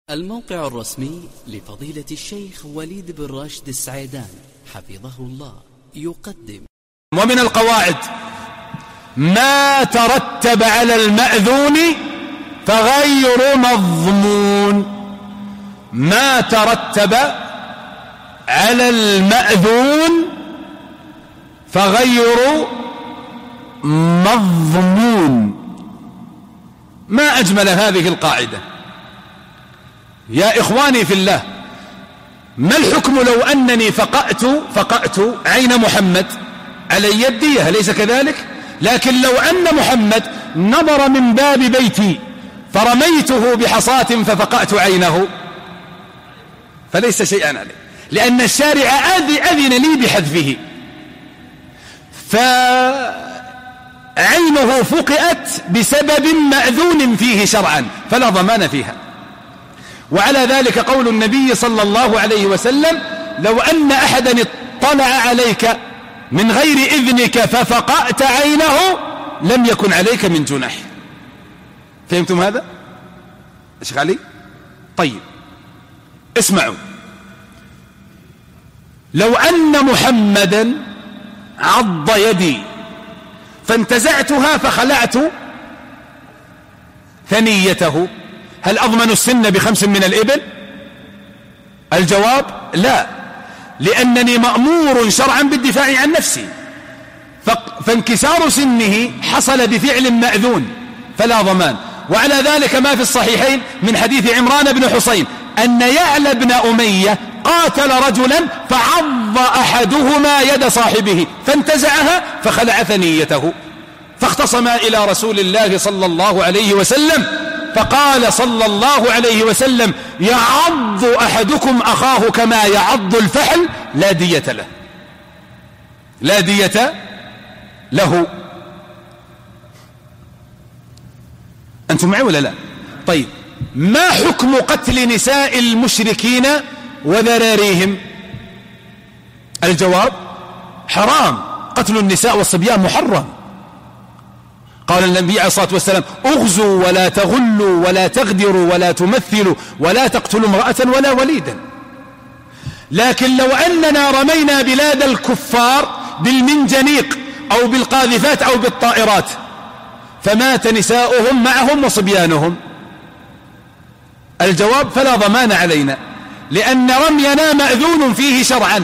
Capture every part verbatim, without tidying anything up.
الموقع الرسمي لفضيلة الشيخ وليد بن راشد السعيدان حفظه الله يقدم. ومن القواعد ما ترتب على المأذون فغير مضمون. ما ترتب على المأذون فغير مضمون. ما أجمل هذه القاعدة يا إخواني في الله. ما الحكم لو أنني فقأت فقأت عين محمد؟ علي الدية، ليس كذلك؟ لكن لو أن محمد نظر من باب بيتي فرميته بحصاة ففقأت عينه فليس شيئا عليه، لأن الشارع أذن لي بحذفه، فعينه فقئت بسبب مأذون فيه شرعا فلا ضمان فيها. وعلى ذلك قول النبي صلى الله عليه وسلم: لو أن أحدا اطلع عليك من غير إذنك ففقأت عينه لم يكن عليك من جناح. فهمتم هذا؟ أشيخ علي؟ طيب اسمعوا. لو أن محمدا عض يدي فانتزعتها فخلعت ثنيته، هل أضمن السن بخمس من الإبل؟ الجواب لا، لأنني مأمور شرعا بالدفاع عن نفسي، فانكسار سنه حصل بفعل مأذون فلا ضمان. وعلى ذلك ما في الصحيحين من حديث عمران بن حسين أن يعلى بن أمية قاتل رجلا فعض أحدهما يد صاحبه فانتزعها فخلع ثنيته، فاختصما إلى رسول الله صلى الله عليه وسلم، فقال صلى الله عليه وسلم: يعض أحدكم أخاه كما يعض الفحل لا دية له، لا دية له. أنتم معي ولا لا؟ طيب ما حكم قتل نساء المشركين وذراريهم؟ الجواب: حرام، قتل النساء والصبيان محرم. قال النبي عليه الصلاة والسلام: اغزوا ولا تغلوا ولا تغدروا ولا تمثلوا ولا تقتلوا امرأة ولا وليدا. لكن لو أننا رمينا بلاد الكفار بالمنجنيق أو بالقاذفات أو بالطائرات فمات نساؤهم معهم وصبيانهم، الجواب: فلا ضمان علينا، لأن رمينا مأذون فيه شرعا،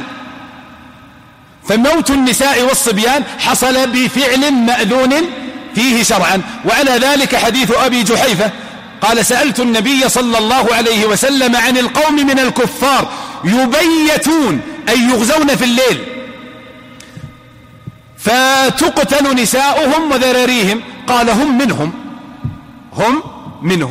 فموت النساء والصبيان حصل بفعل مأذون فيه شرعا. وعلى ذلك حديث أبي جحيفة قال: سألت النبي صلى الله عليه وسلم عن القوم من الكفار يبيتون أي يغزون في الليل فتقتل نساؤهم وذراريهم، قال: هم منهم، هم منهم.